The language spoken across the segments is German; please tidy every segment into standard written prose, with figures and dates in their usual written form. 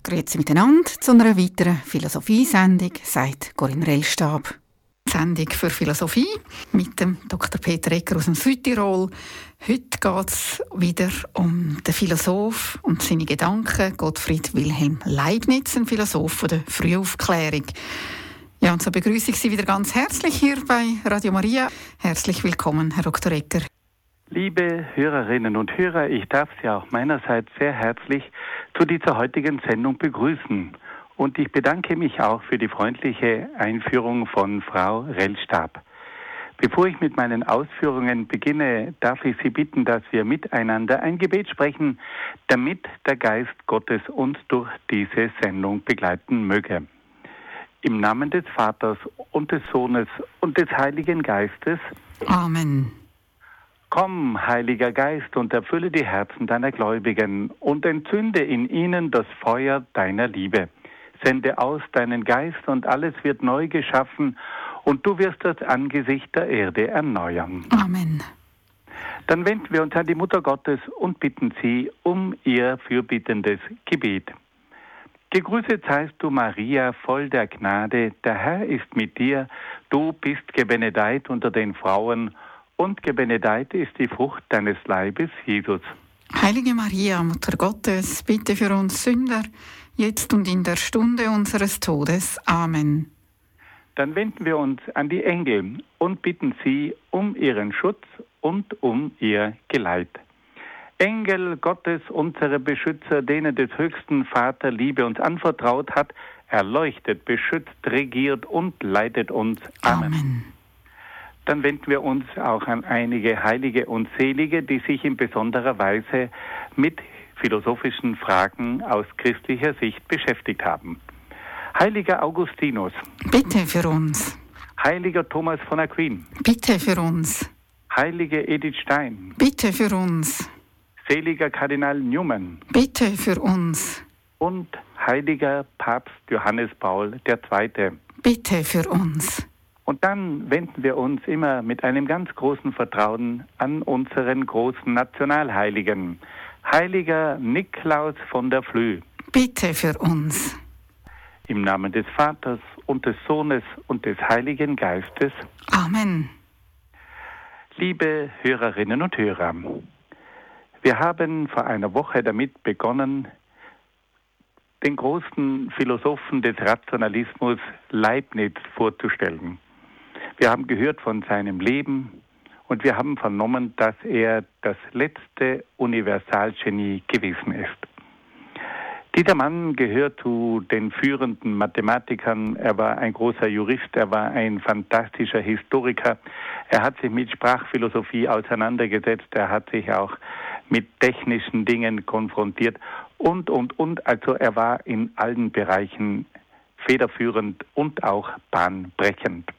Grüezi miteinander zu einer weiteren Philosophiesendung, sagt Corinne Rellstab. Sendung für Philosophie mit dem Dr. Peter Egger aus dem Südtirol. Heute geht es wieder um den Philosoph und seine Gedanken, Gottfried Wilhelm Leibniz, ein Philosoph von der Frühaufklärung. Ja, und so begrüße ich Sie wieder ganz herzlich hier bei Radio Maria. Herzlich willkommen, Herr Dr. Egger. Liebe Hörerinnen und Hörer, ich darf Sie auch meinerseits sehr herzlich zu dieser heutigen Sendung begrüßen. Und ich bedanke mich auch für die freundliche Einführung von Frau Rellstab. Bevor ich mit meinen Ausführungen beginne, darf ich Sie bitten, dass wir miteinander ein Gebet sprechen, damit der Geist Gottes uns durch diese Sendung begleiten möge. Im Namen des Vaters und des Sohnes und des Heiligen Geistes. Amen. Komm, Heiliger Geist, und erfülle die Herzen deiner Gläubigen und entzünde in ihnen das Feuer deiner Liebe. Sende aus deinen Geist und alles wird neu geschaffen und du wirst das Angesicht der Erde erneuern. Amen. Dann wenden wir uns an die Mutter Gottes und bitten sie um ihr fürbittendes Gebet. Gegrüßet seist du, Maria, voll der Gnade, der Herr ist mit dir, du bist gebenedeit unter den Frauen und gebenedeit ist die Frucht deines Leibes, Jesus. Heilige Maria, Mutter Gottes, bitte für uns Sünder, jetzt und in der Stunde unseres Todes. Amen. Dann wenden wir uns an die Engel und bitten sie um ihren Schutz und um ihr Geleit. Engel Gottes, unsere Beschützer, denen des höchsten Vater Liebe uns anvertraut hat, erleuchtet, beschützt, regiert und leitet uns. Amen. Amen. Dann wenden wir uns auch an einige Heilige und Selige, die sich in besonderer Weise mit philosophischen Fragen aus christlicher Sicht beschäftigt haben. Heiliger Augustinus. Bitte für uns. Heiliger Thomas von Aquin. Bitte für uns. Heilige Edith Stein. Bitte für uns. Seliger Kardinal Newman. Bitte für uns. Und heiliger Papst Johannes Paul II. Bitte für uns. Und dann wenden wir uns immer mit einem ganz großen Vertrauen an unseren großen Nationalheiligen. Heiliger Niklaus von der Flüe. Bitte für uns. Im Namen des Vaters und des Sohnes und des Heiligen Geistes. Amen. Liebe Hörerinnen und Hörer, wir haben vor einer Woche damit begonnen, den großen Philosophen des Rationalismus Leibniz vorzustellen. Wir haben gehört von seinem Leben und wir haben vernommen, dass er das letzte Universalgenie gewesen ist. Dieser Mann gehört zu den führenden Mathematikern. Er war ein großer Jurist, er war ein fantastischer Historiker. Er hat sich mit Sprachphilosophie auseinandergesetzt, er hat sich auch mit technischen Dingen konfrontiert und. Also er war in allen Bereichen federführend und auch bahnbrechend.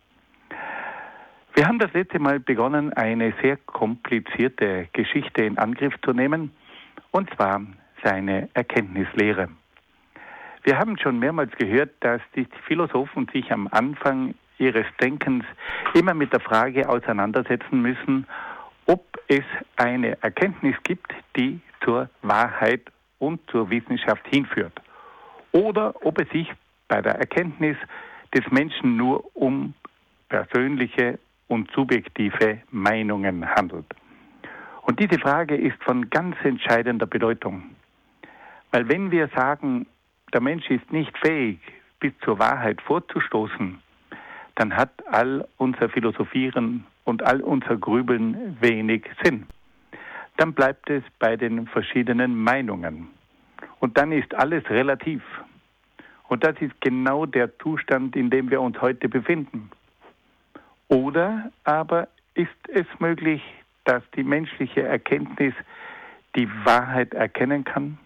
Wir haben das letzte Mal begonnen, eine sehr komplizierte Geschichte in Angriff zu nehmen, und zwar seine Erkenntnislehre. Wir haben schon mehrmals gehört, dass die Philosophen sich am Anfang ihres Denkens immer mit der Frage auseinandersetzen müssen, ob es eine Erkenntnis gibt, die zur Wahrheit und zur Wissenschaft hinführt, oder ob es sich bei der Erkenntnis des Menschen nur um persönliche und subjektive Meinungen handelt. Und diese Frage ist von ganz entscheidender Bedeutung. Weil wenn wir sagen, der Mensch ist nicht fähig, bis zur Wahrheit vorzustoßen, dann hat all unser Philosophieren und all unser Grübeln wenig Sinn. Dann bleibt es bei den verschiedenen Meinungen. Und dann ist alles relativ. Und das ist genau der Zustand, in dem wir uns heute befinden. Oder aber ist es möglich, dass die menschliche Erkenntnis die Wahrheit erkennen kann?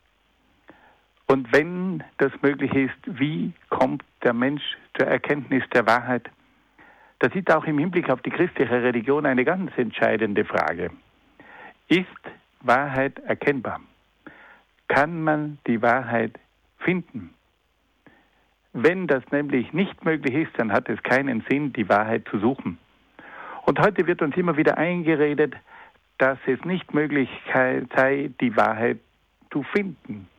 Und wenn das möglich ist, wie kommt der Mensch zur Erkenntnis der Wahrheit? Das ist auch im Hinblick auf die christliche Religion eine ganz entscheidende Frage. Ist Wahrheit erkennbar? Kann man die Wahrheit finden? Wenn das nämlich nicht möglich ist, dann hat es keinen Sinn, die Wahrheit zu suchen. Und heute wird uns immer wieder eingeredet, dass es nicht möglich sei, die Wahrheit zu finden.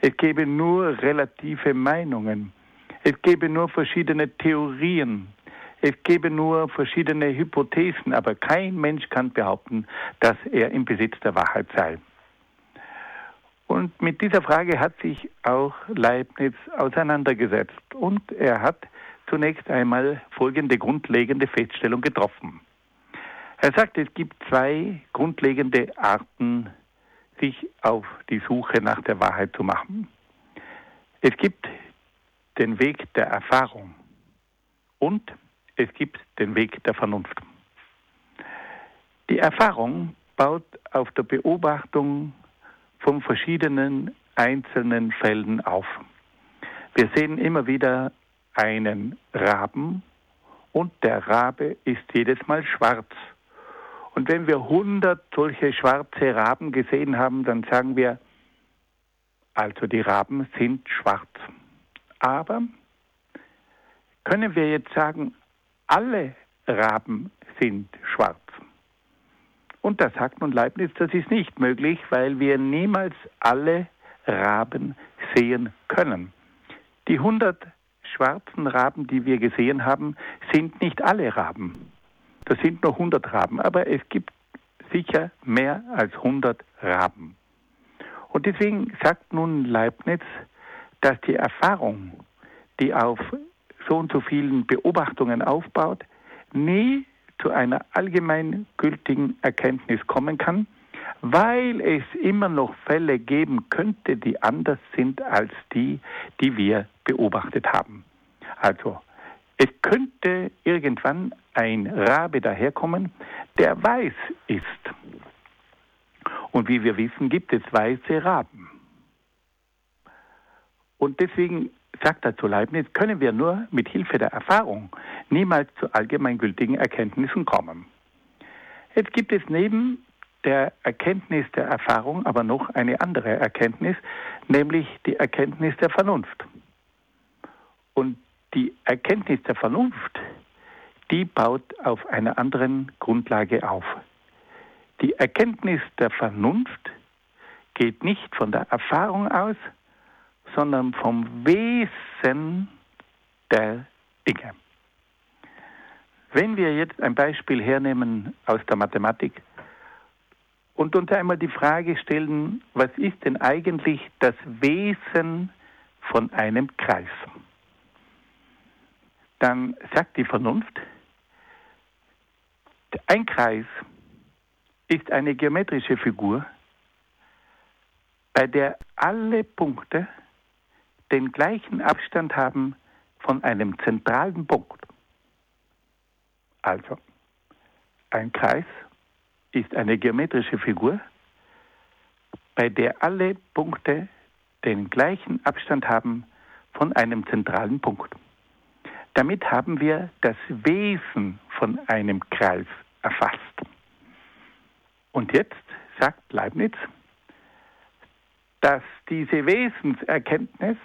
Es gäbe nur relative Meinungen. Es gäbe nur verschiedene Theorien. Es gäbe nur verschiedene Hypothesen, aber kein Mensch kann behaupten, dass er im Besitz der Wahrheit sei. Und mit dieser Frage hat sich auch Leibniz auseinandergesetzt. Und er hat zunächst einmal folgende grundlegende Feststellung getroffen. Er sagt, es gibt zwei grundlegende Arten, sich auf die Suche nach der Wahrheit zu machen. Es gibt den Weg der Erfahrung und es gibt den Weg der Vernunft. Die Erfahrung baut auf der Beobachtung von verschiedenen einzelnen Fällen auf. Wir sehen immer wieder einen Raben und der Rabe ist jedes Mal schwarz. Und wenn wir 100 solche schwarze Raben gesehen haben, dann sagen wir, also die Raben sind schwarz. Aber können wir jetzt sagen, alle Raben sind schwarz? Und da sagt nun Leibniz, das ist nicht möglich, weil wir niemals alle Raben sehen können. Die 100 schwarzen Raben, die wir gesehen haben, sind nicht alle Raben. Das sind nur 100 Raben, aber es gibt sicher mehr als 100 Raben. Und deswegen sagt nun Leibniz, dass die Erfahrung, die auf so und so vielen Beobachtungen aufbaut, nie zu einer allgemeingültigen Erkenntnis kommen kann, weil es immer noch Fälle geben könnte, die anders sind als die, die wir beobachtet haben. Also, es könnte irgendwann ein Rabe daherkommen, der weiß ist. Und wie wir wissen, gibt es weiße Raben. Und deswegen sagt er zu Leibniz, können wir nur mit Hilfe der Erfahrung niemals zu allgemeingültigen Erkenntnissen kommen. Jetzt gibt es neben der Erkenntnis der Erfahrung aber noch eine andere Erkenntnis, nämlich die Erkenntnis der Vernunft. Und die Erkenntnis der Vernunft, die baut auf einer anderen Grundlage auf. Die Erkenntnis der Vernunft geht nicht von der Erfahrung aus, sondern vom Wesen der Dinge. Wenn wir jetzt ein Beispiel hernehmen aus der Mathematik und uns einmal die Frage stellen, was ist denn eigentlich das Wesen von einem Kreis? Dann sagt die Vernunft, ein Kreis ist eine geometrische Figur, bei der alle Punkte den gleichen Abstand haben von einem zentralen Punkt. Also, ein Kreis ist eine geometrische Figur, bei der alle Punkte den gleichen Abstand haben von einem zentralen Punkt. Damit haben wir das Wesen von einem Kreis erfasst. Und jetzt sagt Leibniz, dass diese Wesenserkenntnis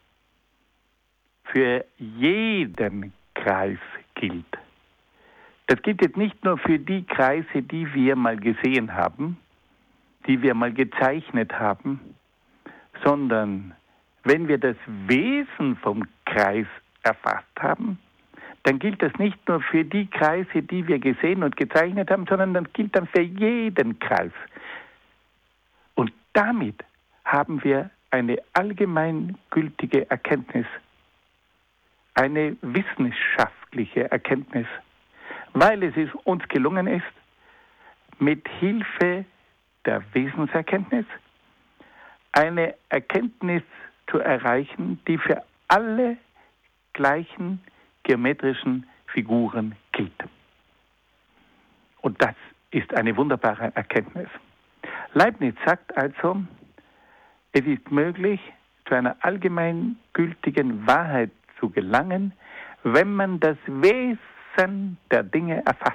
für jeden Kreis gilt. Das gilt jetzt nicht nur für die Kreise, die wir mal gesehen haben, die wir mal gezeichnet haben, sondern wenn wir das Wesen vom Kreis erfasst haben, dann gilt das nicht nur für die Kreise, die wir gesehen und gezeichnet haben, sondern das gilt dann für jeden Kreis. Und damit haben wir eine allgemeingültige Erkenntnis, eine wissenschaftliche Erkenntnis, weil es uns gelungen ist, mit Hilfe der Wesenserkenntnis eine Erkenntnis zu erreichen, die für alle gleichen geometrischen Figuren gilt. Und das ist eine wunderbare Erkenntnis. Leibniz sagt also, es ist möglich, zu einer allgemeingültigen Wahrheit zu gelangen, wenn man das Wesen der Dinge erfasst.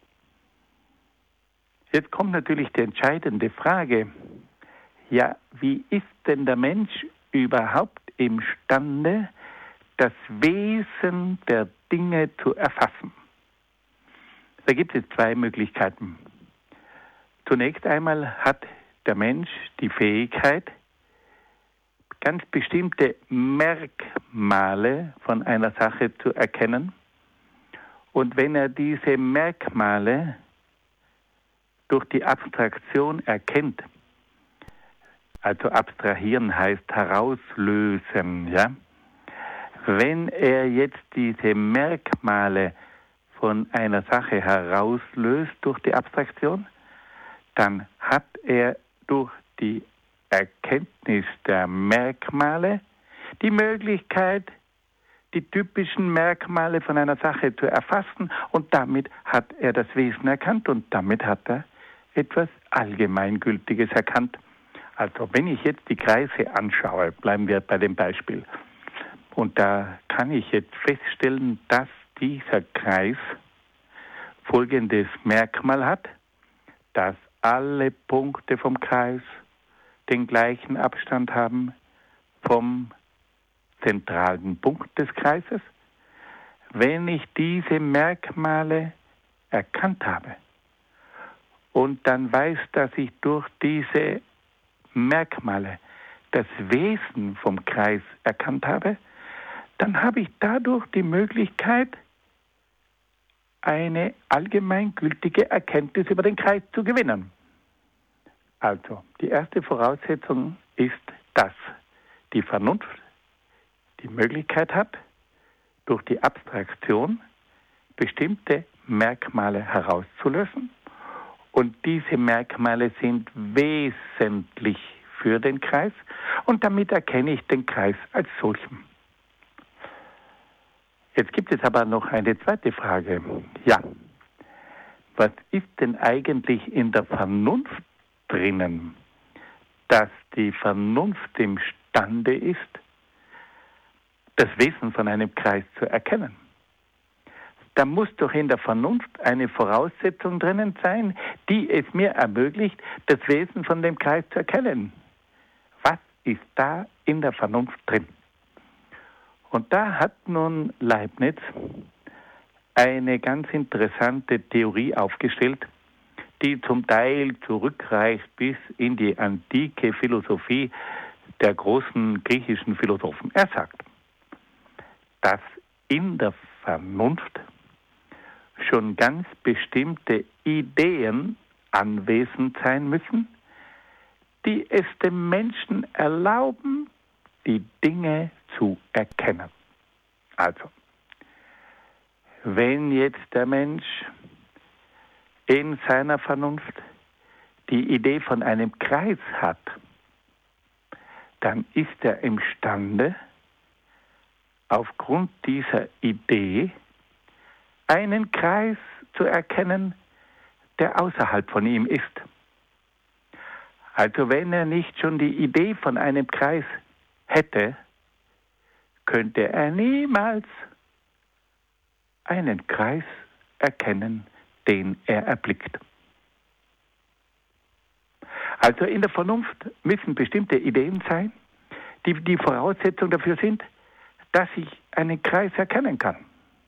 Jetzt kommt natürlich die entscheidende Frage, ja, wie ist denn der Mensch überhaupt imstande, das Wesen der Dinge zu erfassen? Da gibt es zwei Möglichkeiten. Zunächst einmal hat der Mensch die Fähigkeit, ganz bestimmte Merkmale von einer Sache zu erkennen. Und wenn er diese Merkmale durch die Abstraktion erkennt, also abstrahieren heißt herauslösen, ja? Wenn er jetzt diese Merkmale von einer Sache herauslöst durch die Abstraktion, dann hat er durch die Erkenntnis der Merkmale die Möglichkeit, die typischen Merkmale von einer Sache zu erfassen, und damit hat er das Wesen erkannt und damit hat er etwas Allgemeingültiges erkannt. Also wenn ich jetzt die Kreise anschaue, bleiben wir bei dem Beispiel, und da kann ich jetzt feststellen, dass dieser Kreis folgendes Merkmal hat, dass alle Punkte vom Kreis den gleichen Abstand haben vom zentralen Punkt des Kreises. Wenn ich diese Merkmale erkannt habe und dann weiß, dass ich durch diese Merkmale das Wesen vom Kreis erkannt habe, dann habe ich dadurch die Möglichkeit, eine allgemeingültige Erkenntnis über den Kreis zu gewinnen. Also, die erste Voraussetzung ist, dass die Vernunft die Möglichkeit hat, durch die Abstraktion bestimmte Merkmale herauszulösen, und diese Merkmale sind wesentlich für den Kreis, und damit erkenne ich den Kreis als solchen. Jetzt gibt es aber noch eine zweite Frage. Ja, was ist denn eigentlich in der Vernunft drinnen, dass die Vernunft imstande ist, das Wesen von einem Kreis zu erkennen? Da muss doch in der Vernunft eine Voraussetzung drinnen sein, die es mir ermöglicht, das Wesen von dem Kreis zu erkennen. Was ist da in der Vernunft drin? Und da hat nun Leibniz eine ganz interessante Theorie aufgestellt, die zum Teil zurückreicht bis in die antike Philosophie der großen griechischen Philosophen. Er sagt, dass in der Vernunft schon ganz bestimmte Ideen anwesend sein müssen, die es dem Menschen erlauben, die Dinge zu erkennen. Also, wenn jetzt der Mensch in seiner Vernunft die Idee von einem Kreis hat, dann ist er imstande, aufgrund dieser Idee einen Kreis zu erkennen, der außerhalb von ihm ist. Also wenn er nicht schon die Idee von einem Kreis hätte, könnte er niemals einen Kreis erkennen, den er erblickt. Also in der Vernunft müssen bestimmte Ideen sein, die die Voraussetzung dafür sind, dass ich einen Kreis erkennen kann.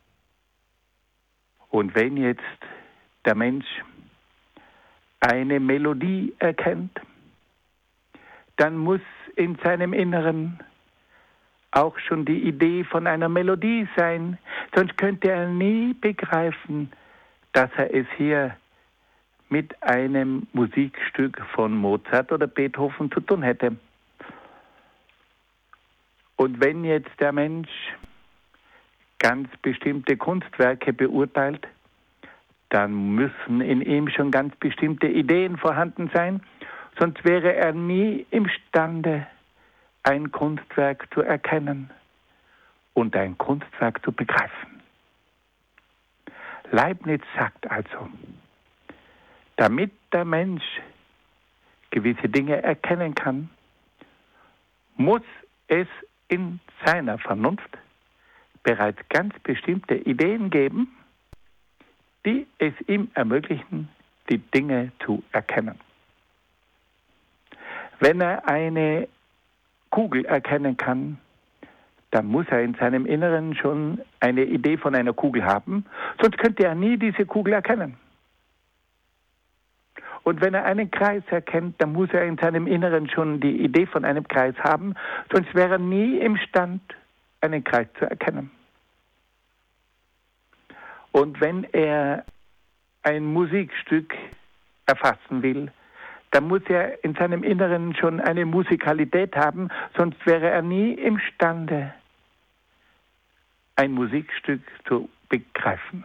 Und wenn jetzt der Mensch eine Melodie erkennt, dann muss in seinem Inneren auch schon die Idee von einer Melodie sein, sonst könnte er nie begreifen, dass er es hier mit einem Musikstück von Mozart oder Beethoven zu tun hätte. Und wenn jetzt der Mensch ganz bestimmte Kunstwerke beurteilt, dann müssen in ihm schon ganz bestimmte Ideen vorhanden sein, sonst wäre er nie imstande, ein Kunstwerk zu erkennen und ein Kunstwerk zu begreifen. Leibniz sagt also, damit der Mensch gewisse Dinge erkennen kann, muss es in seiner Vernunft bereits ganz bestimmte Ideen geben, die es ihm ermöglichen, die Dinge zu erkennen. Wenn er eine Kugel erkennen kann, dann muss er in seinem Inneren schon eine Idee von einer Kugel haben, sonst könnte er nie diese Kugel erkennen. Und wenn er einen Kreis erkennt, dann muss er in seinem Inneren schon die Idee von einem Kreis haben, sonst wäre er nie imstand, einen Kreis zu erkennen. Und wenn er ein Musikstück erfassen will, dann muss er in seinem Inneren schon eine Musikalität haben, sonst wäre er nie imstande, ein Musikstück zu begreifen.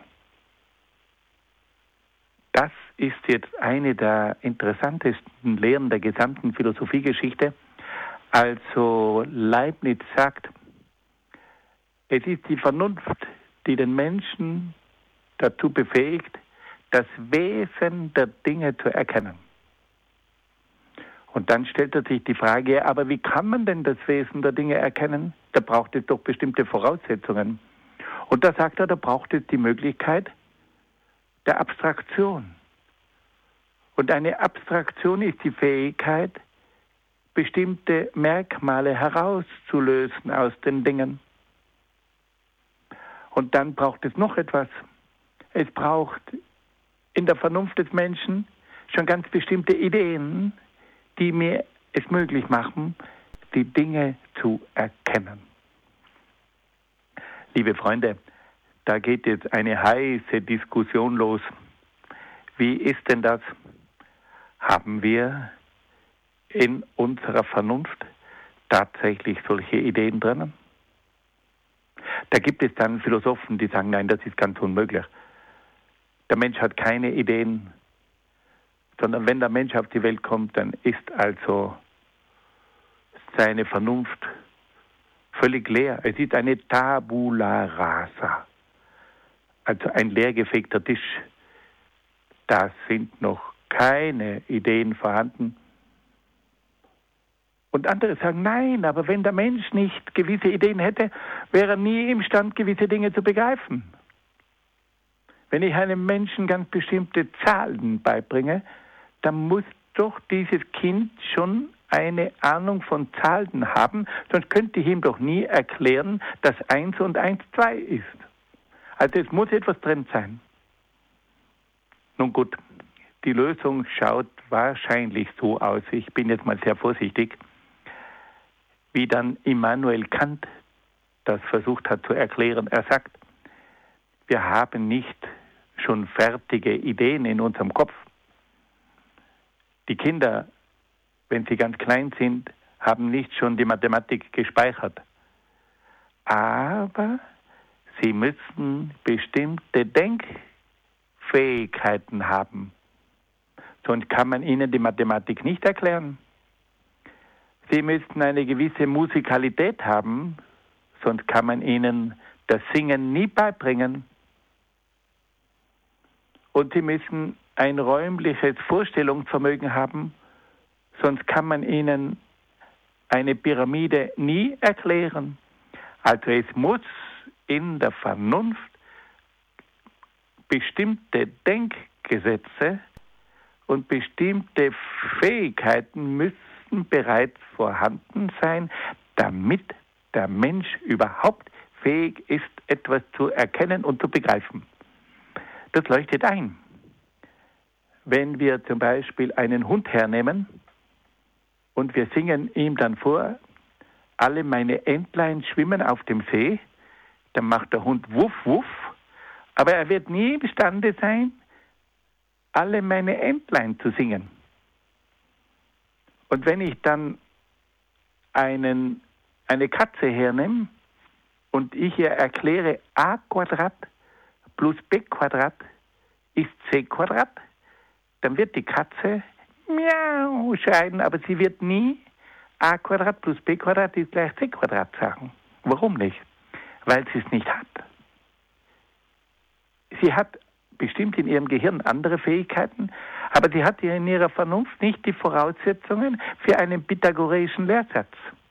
Das ist jetzt eine der interessantesten Lehren der gesamten Philosophiegeschichte. Also Leibniz sagt, es ist die Vernunft, die den Menschen dazu befähigt, das Wesen der Dinge zu erkennen. Und dann stellt er sich die Frage, aber wie kann man denn das Wesen der Dinge erkennen? Da braucht es doch bestimmte Voraussetzungen. Und da sagt er, da braucht es die Möglichkeit der Abstraktion. Und eine Abstraktion ist die Fähigkeit, bestimmte Merkmale herauszulösen aus den Dingen. Und dann braucht es noch etwas. Es braucht in der Vernunft des Menschen schon ganz bestimmte Ideen, die mir es möglich machen, die Dinge zu erkennen. Liebe Freunde, da geht jetzt eine heiße Diskussion los. Wie ist denn das? Haben wir in unserer Vernunft tatsächlich solche Ideen drinnen? Da gibt es dann Philosophen, die sagen, nein, das ist ganz unmöglich. Der Mensch hat keine Ideen, sondern wenn der Mensch auf die Welt kommt, dann ist also seine Vernunft völlig leer. Es ist eine Tabula rasa, also ein leergefegter Tisch. Da sind noch keine Ideen vorhanden. Und andere sagen, nein, aber wenn der Mensch nicht gewisse Ideen hätte, wäre er nie imstand, gewisse Dinge zu begreifen. Wenn ich einem Menschen ganz bestimmte Zahlen beibringe, dann muss doch dieses Kind schon eine Ahnung von Zahlen haben, sonst könnte ich ihm doch nie erklären, dass 1 und 1 2 ist. Also es muss etwas drin sein. Nun gut, die Lösung schaut wahrscheinlich so aus, ich bin jetzt mal sehr vorsichtig, wie dann Immanuel Kant das versucht hat zu erklären. Er sagt, wir haben nicht schon fertige Ideen in unserem Kopf. Die Kinder, wenn sie ganz klein sind, haben nicht schon die Mathematik gespeichert. Aber sie müssen bestimmte Denkfähigkeiten haben. Sonst kann man ihnen die Mathematik nicht erklären. Sie müssten eine gewisse Musikalität haben, sonst kann man ihnen das Singen nie beibringen. Und sie müssen ein räumliches Vorstellungsvermögen haben, sonst kann man ihnen eine Pyramide nie erklären. Also es muss in der Vernunft bestimmte Denkgesetze und bestimmte Fähigkeiten müssen bereits vorhanden sein, damit der Mensch überhaupt fähig ist, etwas zu erkennen und zu begreifen. Das leuchtet ein. Wenn wir zum Beispiel einen Hund hernehmen und wir singen ihm dann vor, alle meine Entlein schwimmen auf dem See, dann macht der Hund wuff, wuff, aber er wird nie imstande sein, alle meine Entlein zu singen. Und wenn ich dann eine Katze hernehme und ich ihr erkläre, a Quadrat plus b Quadrat ist c Quadrat, dann wird die Katze miau schreien, aber sie wird nie a Quadrat plus b Quadrat ist gleich c Quadrat sagen. Warum nicht? Weil sie es nicht hat. Sie hat bestimmt in ihrem Gehirn andere Fähigkeiten, aber sie hat in ihrer Vernunft nicht die Voraussetzungen für einen pythagoreischen Lehrsatz.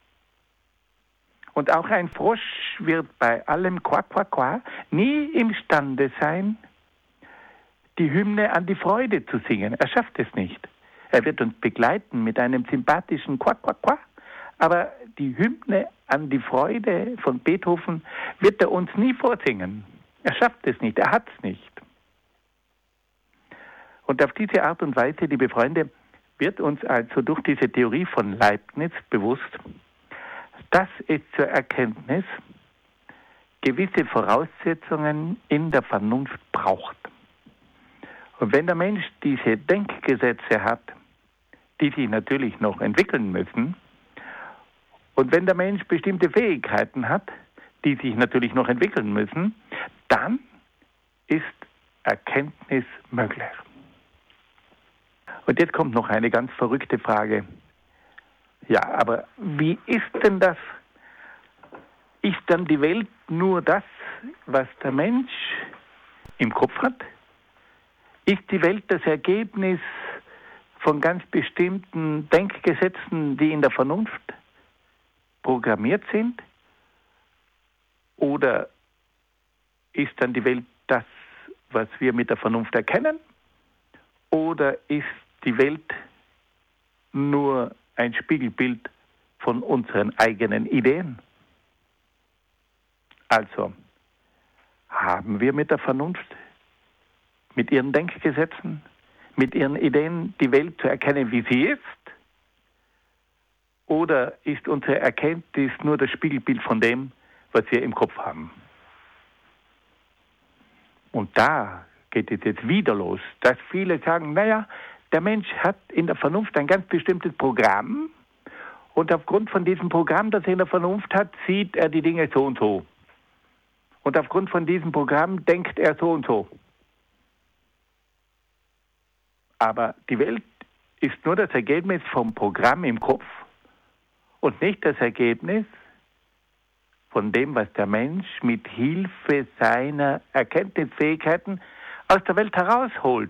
Und auch ein Frosch wird bei allem Quack, Quack, Quack nie imstande sein, die Hymne an die Freude zu singen. Er schafft es nicht. Er wird uns begleiten mit einem sympathischen Quack, Quack, Quack, aber die Hymne an die Freude von Beethoven wird er uns nie vorsingen. Er schafft es nicht, er hat es nicht. Und auf diese Art und Weise, liebe Freunde, wird uns also durch diese Theorie von Leibniz bewusst, dass es zur Erkenntnis gewisse Voraussetzungen in der Vernunft braucht. Und wenn der Mensch diese Denkgesetze hat, die sich natürlich noch entwickeln müssen, und wenn der Mensch bestimmte Fähigkeiten hat, die sich natürlich noch entwickeln müssen, dann ist Erkenntnis möglich. Und jetzt kommt noch eine ganz verrückte Frage. Ja, aber wie ist denn das? Ist dann die Welt nur das, was der Mensch im Kopf hat? Ist die Welt das Ergebnis von ganz bestimmten Denkgesetzen, die in der Vernunft programmiert sind? Oder ist dann die Welt das, was wir mit der Vernunft erkennen? Oder ist die Welt nur ein Spiegelbild von unseren eigenen Ideen? Also, haben wir mit der Vernunft, mit ihren Denkgesetzen, mit ihren Ideen die Welt zu erkennen, wie sie ist? Oder ist unsere Erkenntnis nur das Spiegelbild von dem, was wir im Kopf haben? Und da geht es jetzt wieder los, dass viele sagen, naja, der Mensch hat in der Vernunft ein ganz bestimmtes Programm und aufgrund von diesem Programm, das er in der Vernunft hat, sieht er die Dinge so und so. Und aufgrund von diesem Programm denkt er so und so. Aber die Welt ist nur das Ergebnis vom Programm im Kopf und nicht das Ergebnis von dem, was der Mensch mit Hilfe seiner Erkenntnisfähigkeiten aus der Welt herausholt.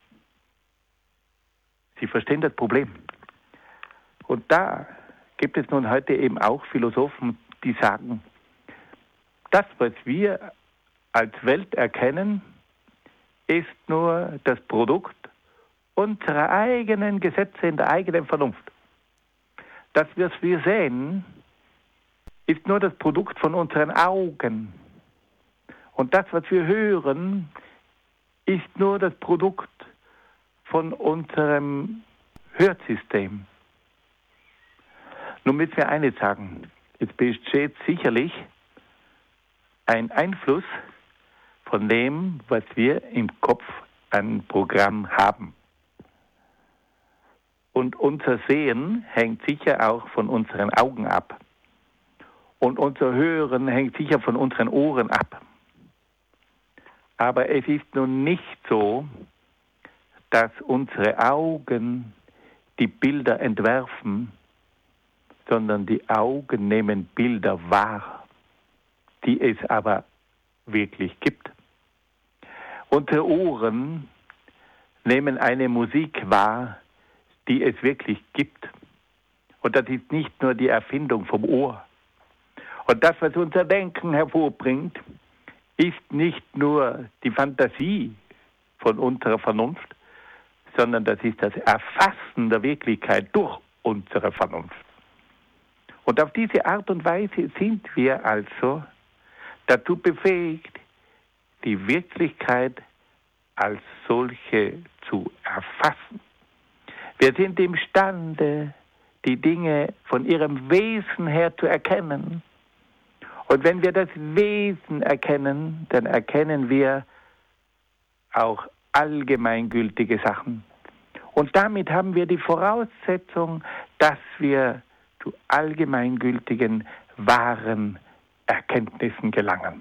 Sie verstehen das Problem. Und da gibt es nun heute eben auch Philosophen, die sagen, das, was wir als Welt erkennen, ist nur das Produkt unserer eigenen Gesetze in der eigenen Vernunft. Das, was wir sehen, ist nur das Produkt von unseren Augen. Und das, was wir hören, ist nur das Produkt von unserem Hörsystem. Nun müssen wir eines sagen, es besteht sicherlich ein Einfluss von dem, was wir im Kopf an Programm haben. Und unser Sehen hängt sicher auch von unseren Augen ab. Und unser Hören hängt sicher von unseren Ohren ab. Aber es ist nun nicht so, dass unsere Augen die Bilder entwerfen, sondern die Augen nehmen Bilder wahr, die es aber wirklich gibt. Unsere Ohren nehmen eine Musik wahr, die es wirklich gibt. Und das ist nicht nur die Erfindung vom Ohr. Und das, was unser Denken hervorbringt, ist nicht nur die Fantasie von unserer Vernunft, sondern das ist das Erfassen der Wirklichkeit durch unsere Vernunft. Und auf diese Art und Weise sind wir also dazu befähigt, die Wirklichkeit als solche zu erfassen. Wir sind imstande, die Dinge von ihrem Wesen her zu erkennen. Und wenn wir das Wesen erkennen, dann erkennen wir auch allgemeingültige Sachen. Und damit haben wir die Voraussetzung, dass wir zu allgemeingültigen, wahren Erkenntnissen gelangen.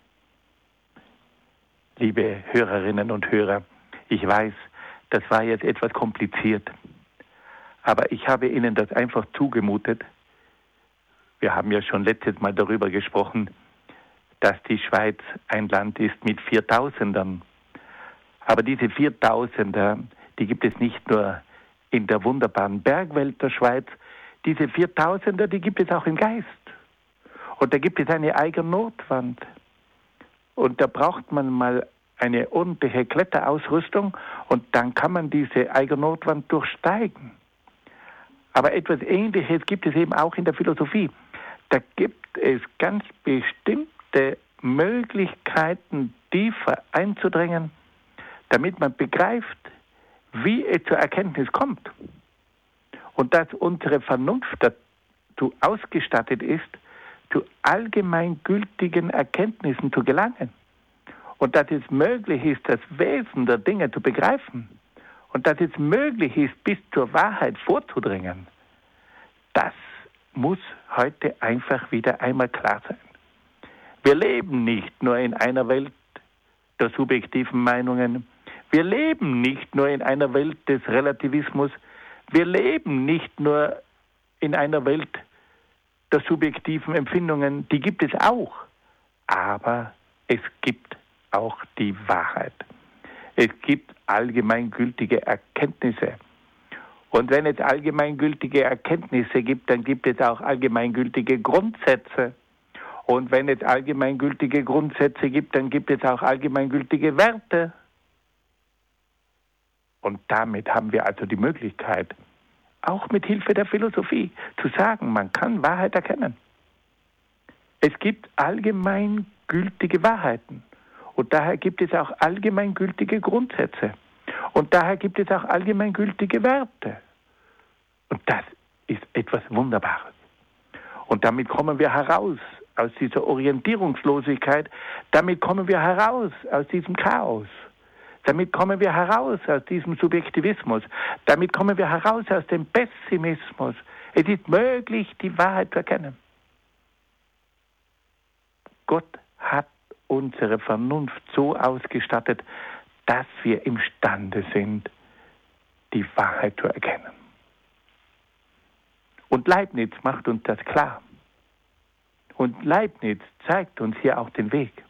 Liebe Hörerinnen und Hörer, ich weiß, das war jetzt etwas kompliziert, aber ich habe Ihnen das einfach zugemutet. Wir haben ja schon letztes Mal darüber gesprochen, dass die Schweiz ein Land ist mit 4000ern. Aber diese 4000er, die gibt es nicht nur in der wunderbaren Bergwelt der Schweiz, diese 4000er, die gibt es auch im Geist. Und da gibt es eine eigene Notwand. Und da braucht man mal eine ordentliche Kletterausrüstung und dann kann man diese eigene Notwand durchsteigen. Aber etwas Ähnliches gibt es eben auch in der Philosophie. Da gibt es ganz bestimmte Möglichkeiten, tiefer einzudringen, damit man begreift, wie es zur Erkenntnis kommt. Und dass unsere Vernunft dazu ausgestattet ist, zu allgemeingültigen Erkenntnissen zu gelangen. Und dass es möglich ist, das Wesen der Dinge zu begreifen. Und dass es möglich ist, bis zur Wahrheit vorzudringen. Das muss heute einfach wieder einmal klar sein. Wir leben nicht nur in einer Welt der subjektiven Meinungen. Wir leben nicht nur in einer Welt des Relativismus. Wir leben nicht nur in einer Welt der subjektiven Empfindungen. Die gibt es auch. Aber es gibt auch die Wahrheit. Es gibt allgemeingültige Erkenntnisse. Und wenn es allgemeingültige Erkenntnisse gibt, dann gibt es auch allgemeingültige Grundsätze. Und wenn es allgemeingültige Grundsätze gibt, dann gibt es auch allgemeingültige Werte. Und damit haben wir also die Möglichkeit, auch mit Hilfe der Philosophie, zu sagen, man kann Wahrheit erkennen. Es gibt allgemeingültige Wahrheiten. Und daher gibt es auch allgemeingültige Grundsätze. Und daher gibt es auch allgemeingültige Werte. Und das ist etwas Wunderbares. Und damit kommen wir heraus aus dieser Orientierungslosigkeit. Damit kommen wir heraus aus diesem Chaos. Damit kommen wir heraus aus diesem Subjektivismus. Damit kommen wir heraus aus dem Pessimismus. Es ist möglich, die Wahrheit zu erkennen. Gott hat unsere Vernunft so ausgestattet, dass wir imstande sind, die Wahrheit zu erkennen. Und Leibniz macht uns das klar. Und Leibniz zeigt uns hier auch den Weg.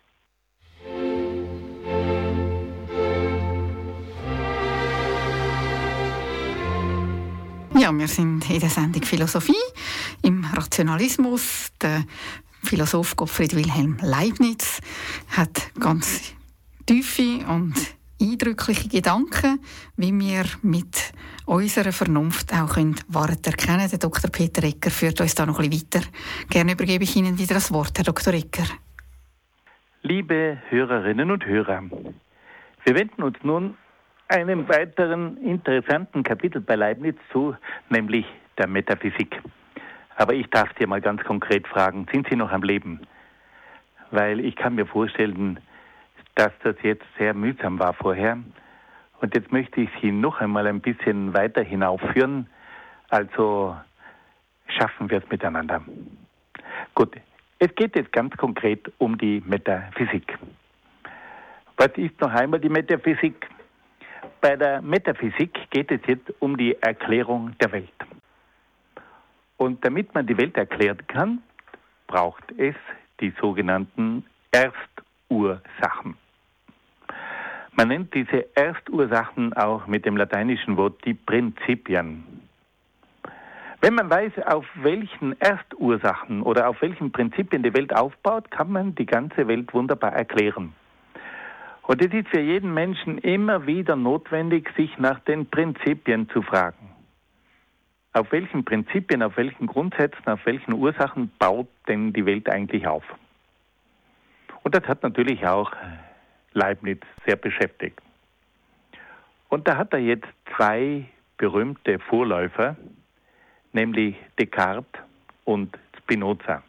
Ja, wir sind in der Sendung Philosophie im Rationalismus. Der Philosoph Gottfried Wilhelm Leibniz hat ganz tiefe und eindrückliche Gedanken, wie wir mit unserer Vernunft auch Wahrheit erkennen können. Der Dr. Peter Egger führt uns da noch ein bisschen weiter. Gerne übergebe ich Ihnen wieder das Wort, Herr Dr. Egger. Liebe Hörerinnen und Hörer, wir wenden uns nun einem weiteren interessanten Kapitel bei Leibniz zu, nämlich der Metaphysik. Aber ich darf Sie mal ganz konkret fragen, sind Sie noch am Leben? Weil ich kann mir vorstellen, dass das jetzt sehr mühsam war vorher. Und jetzt möchte ich Sie noch einmal ein bisschen weiter hinaufführen. Also schaffen wir es miteinander. Gut, es geht jetzt ganz konkret um die Metaphysik. Was ist noch einmal die Metaphysik? Bei der Metaphysik geht es jetzt um die Erklärung der Welt. Und damit man die Welt erklären kann, braucht es die sogenannten Erstursachen. Man nennt diese Erstursachen auch mit dem lateinischen Wort die Prinzipien. Wenn man weiß, auf welchen Erstursachen oder auf welchen Prinzipien die Welt aufbaut, kann man die ganze Welt wunderbar erklären. Und es ist für jeden Menschen immer wieder notwendig, sich nach den Prinzipien zu fragen. Auf welchen Prinzipien, auf welchen Grundsätzen, auf welchen Ursachen baut denn die Welt eigentlich auf? Und das hat natürlich auch Leibniz sehr beschäftigt. Und da hat er jetzt zwei berühmte Vorläufer, nämlich Descartes und Spinoza.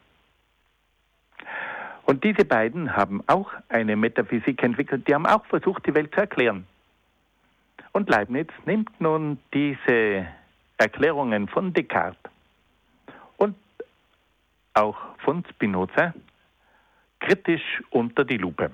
Und diese beiden haben auch eine Metaphysik entwickelt, die haben auch versucht, die Welt zu erklären. Und Leibniz nimmt nun diese Erklärungen von Descartes und auch von Spinoza kritisch unter die Lupe.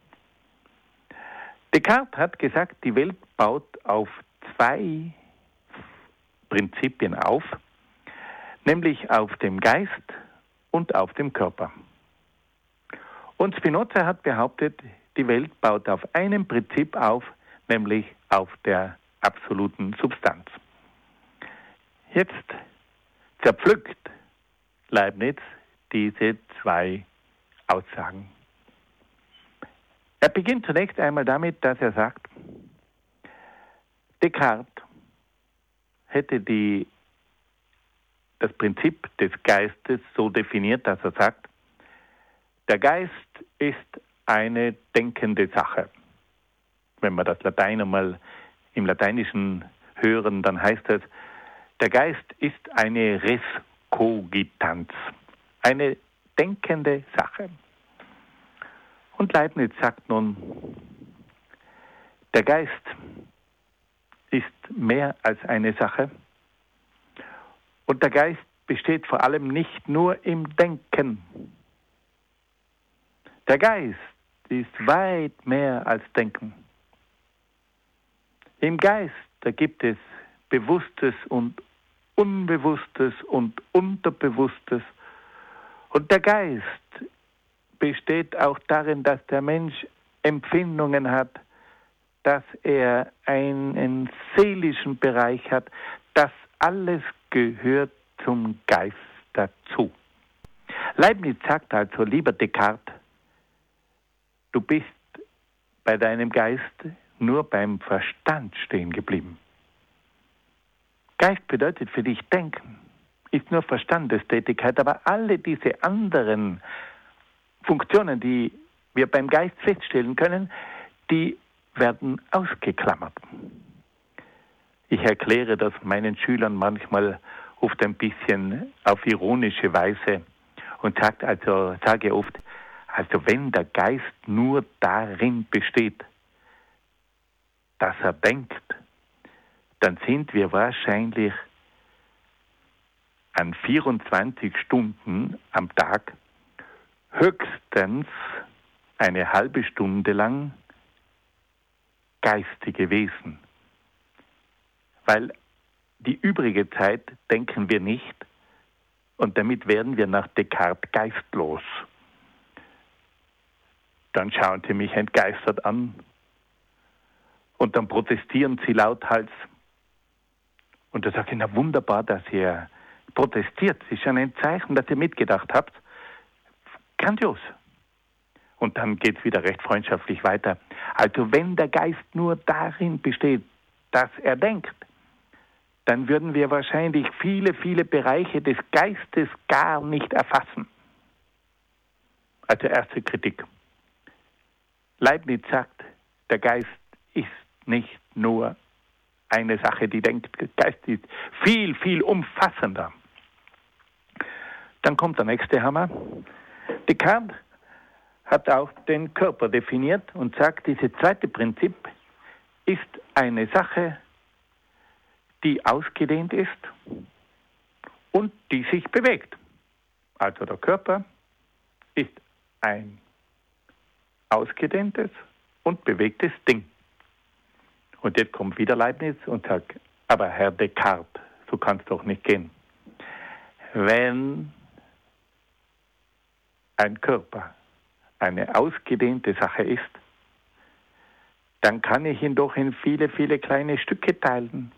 Descartes hat gesagt, die Welt baut auf zwei Prinzipien auf, nämlich auf dem Geist und auf dem Körper. Und Spinoza hat behauptet, die Welt baut auf einem Prinzip auf, nämlich auf der absoluten Substanz. Jetzt zerpflückt Leibniz diese zwei Aussagen. Er beginnt zunächst einmal damit, dass er sagt, Descartes hätte das Prinzip des Geistes so definiert, dass er sagt, der Geist ist eine denkende Sache. Wenn man das Latein einmal im Lateinischen hören, dann heißt es, der Geist ist eine Res Cogitans, eine denkende Sache. Und Leibniz sagt nun, der Geist ist mehr als eine Sache und der Geist besteht vor allem nicht nur im Denken. Der Geist ist weit mehr als Denken. Im Geist, da gibt es Bewusstes und Unbewusstes und Unterbewusstes. Und der Geist besteht auch darin, dass der Mensch Empfindungen hat, dass er einen seelischen Bereich hat. Das alles gehört zum Geist dazu. Leibniz sagt also, lieber Descartes, du bist bei deinem Geist nur beim Verstand stehen geblieben. Geist bedeutet für dich Denken, ist nur Verstandestätigkeit, aber alle diese anderen Funktionen, die wir beim Geist feststellen können, die werden ausgeklammert. Ich erkläre das meinen Schülern manchmal oft ein bisschen auf ironische Weise und sage oft, also wenn der Geist nur darin besteht, dass er denkt, dann sind wir wahrscheinlich an 24 Stunden am Tag höchstens eine halbe Stunde lang geistige Wesen. Weil die übrige Zeit denken wir nicht und damit werden wir nach Descartes geistlos. Dann schauen sie mich entgeistert an und dann protestieren sie lauthals. Und da sage ich, na wunderbar, dass ihr protestiert. Das ist schon ein Zeichen, dass ihr mitgedacht habt. Grandios. Und dann geht es wieder recht freundschaftlich weiter. Also wenn der Geist nur darin besteht, dass er denkt, dann würden wir wahrscheinlich viele, viele Bereiche des Geistes gar nicht erfassen. Also erste Kritik. Leibniz sagt, der Geist ist nicht nur eine Sache, die denkt. Der Geist ist viel, viel umfassender. Dann kommt der nächste Hammer. Descartes hat auch den Körper definiert und sagt, dieses zweite Prinzip ist eine Sache, die ausgedehnt ist und die sich bewegt. Also der Körper ist ein ausgedehntes und bewegtes Ding. Und jetzt kommt wieder Leibniz und sagt, aber Herr Descartes, so kann es doch nicht gehen. Wenn ein Körper eine ausgedehnte Sache ist, dann kann ich ihn doch in viele, viele kleine Stücke teilen.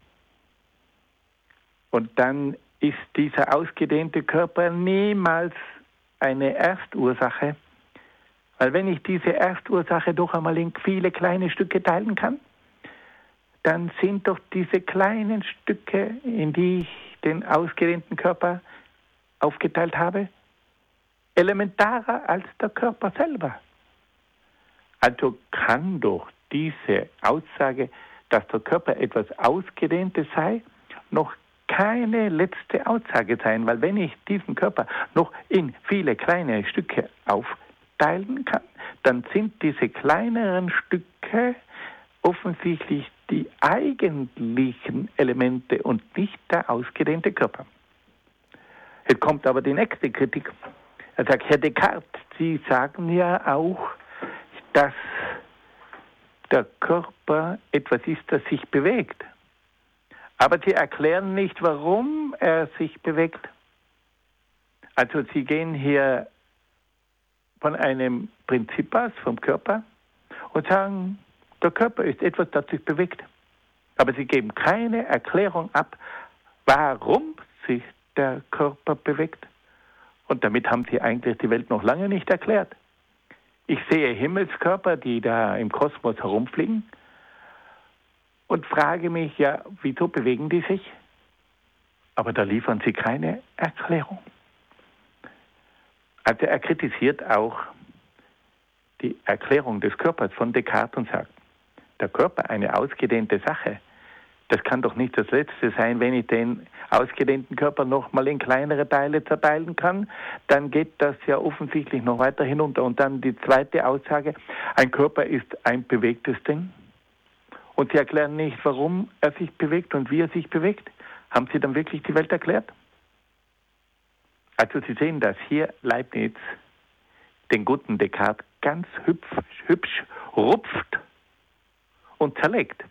Und dann ist dieser ausgedehnte Körper niemals eine Erstursache, weil wenn ich diese Erstursache doch einmal in viele kleine Stücke teilen kann, dann sind doch diese kleinen Stücke, in die ich den ausgedehnten Körper aufgeteilt habe, elementarer als der Körper selber. Also kann doch diese Aussage, dass der Körper etwas Ausgedehntes sei, noch keine letzte Aussage sein, weil wenn ich diesen Körper noch in viele kleine Stücke aufteilen kann, dann sind diese kleineren Stücke offensichtlich die eigentlichen Elemente und nicht der ausgedehnte Körper. Jetzt kommt aber die nächste Kritik. Er sagt, Herr Descartes, Sie sagen ja auch, dass der Körper etwas ist, das sich bewegt. Aber Sie erklären nicht, warum er sich bewegt. Also Sie gehen hier von einem Prinzip aus, vom Körper, und sagen, der Körper ist etwas, das sich bewegt. Aber Sie geben keine Erklärung ab, warum sich der Körper bewegt. Und damit haben Sie eigentlich die Welt noch lange nicht erklärt. Ich sehe Himmelskörper, die da im Kosmos herumfliegen und frage mich, ja, wieso bewegen die sich? Aber da liefern Sie keine Erklärung. Also er kritisiert auch die Erklärung des Körpers von Descartes und sagt, der Körper eine ausgedehnte Sache. Das kann doch nicht das Letzte sein, wenn ich den ausgedehnten Körper nochmal in kleinere Teile zerteilen kann, dann geht das ja offensichtlich noch weiter hinunter. Und dann die zweite Aussage, ein Körper ist ein bewegtes Ding. Und Sie erklären nicht, warum er sich bewegt und wie er sich bewegt. Haben Sie dann wirklich die Welt erklärt? Also Sie sehen, dass hier Leibniz den guten Descartes ganz hübsch rupft und zerlegt.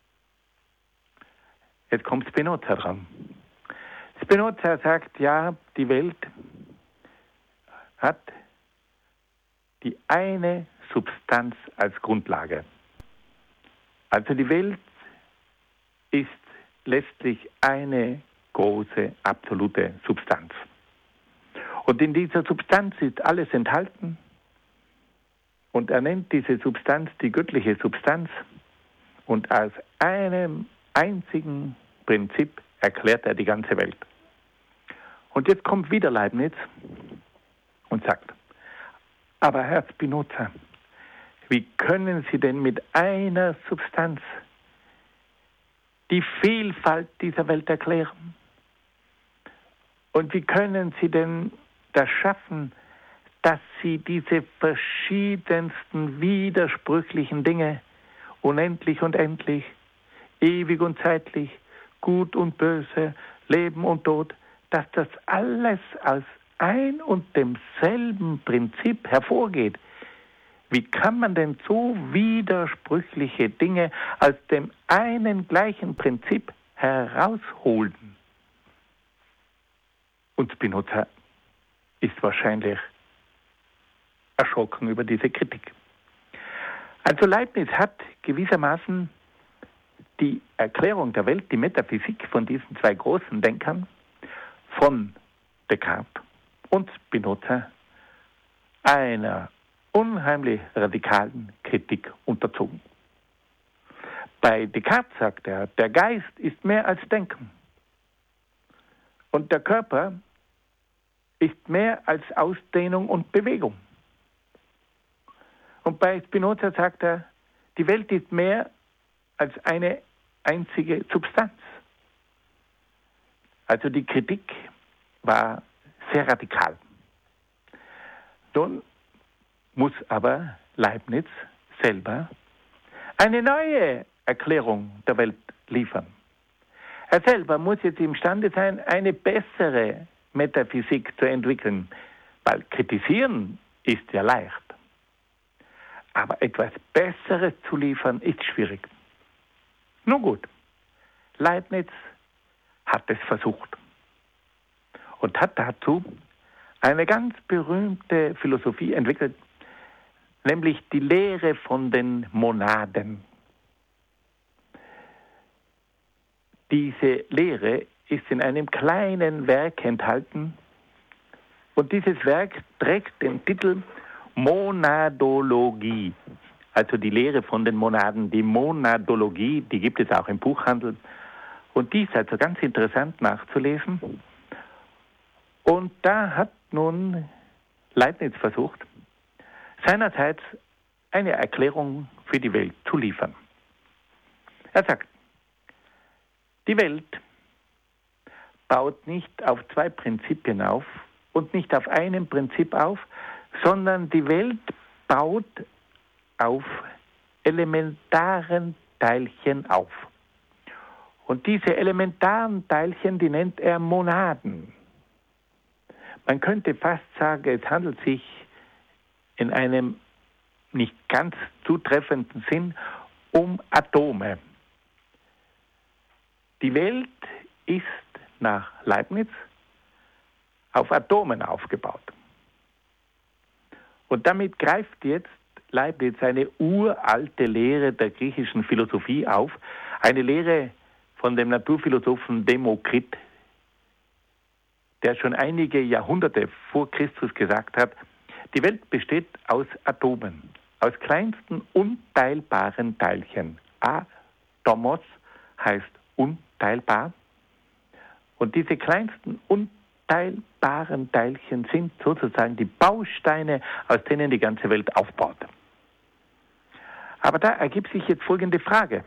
Jetzt kommt Spinoza dran. Spinoza sagt, ja, die Welt hat die eine Substanz als Grundlage. Also die Welt ist letztlich eine große, absolute Substanz. Und in dieser Substanz ist alles enthalten. Und er nennt diese Substanz die göttliche Substanz. Und aus einem einzigen Prinzip erklärt er die ganze Welt. Und jetzt kommt wieder Leibniz und sagt, aber Herr Spinoza, wie können Sie denn mit einer Substanz die Vielfalt dieser Welt erklären? Und wie können Sie denn das schaffen, dass Sie diese verschiedensten widersprüchlichen Dinge, unendlich und endlich, ewig und zeitlich, gut und böse, Leben und Tod, dass das alles aus ein und demselben Prinzip hervorgeht? Wie kann man denn so widersprüchliche Dinge aus dem einen gleichen Prinzip herausholen? Und Spinoza ist wahrscheinlich erschrocken über diese Kritik. Also Leibniz hat gewissermaßen die Erklärung der Welt, die Metaphysik von diesen zwei großen Denkern, von Descartes und Spinoza, einer unheimlich radikalen Kritik unterzogen. Bei Descartes sagt er, der Geist ist mehr als Denken und der Körper ist mehr als Ausdehnung und Bewegung. Und bei Spinoza sagt er, die Welt ist mehr als eine einzige Substanz. Also die Kritik war sehr radikal. Nun muss aber Leibniz selber eine neue Erklärung der Welt liefern. Er selber muss jetzt imstande sein, eine bessere Metaphysik zu entwickeln, weil kritisieren ist ja leicht. Aber etwas Besseres zu liefern, ist schwierig. Nun gut, Leibniz hat es versucht und hat dazu eine ganz berühmte Philosophie entwickelt, nämlich die Lehre von den Monaden. Diese Lehre ist in einem kleinen Werk enthalten und dieses Werk trägt den Titel Monadologie, also die Lehre von den Monaden. Die Monadologie, die gibt es auch im Buchhandel und die ist also ganz interessant nachzulesen. Und da hat nun Leibniz versucht, seinerseits eine Erklärung für die Welt zu liefern. Er sagt, die Welt baut nicht auf zwei Prinzipien auf und nicht auf einem Prinzip auf, sondern die Welt baut auf elementaren Teilchen auf. Und diese elementaren Teilchen, die nennt er Monaden. Man könnte fast sagen, es handelt sich in einem nicht ganz zutreffenden Sinn um Atome. Die Welt ist nach Leibniz auf Atomen aufgebaut. Und damit greift jetzt Leibniz eine uralte Lehre der griechischen Philosophie auf, eine Lehre von dem Naturphilosophen Demokrit, der schon einige Jahrhunderte vor Christus gesagt hat, die Welt besteht aus Atomen, aus kleinsten unteilbaren Teilchen. Atomos heißt unteilbar. Und diese kleinsten unteilbaren Teilchen sind sozusagen die Bausteine, aus denen die ganze Welt aufbaut. Aber da ergibt sich jetzt folgende Frage.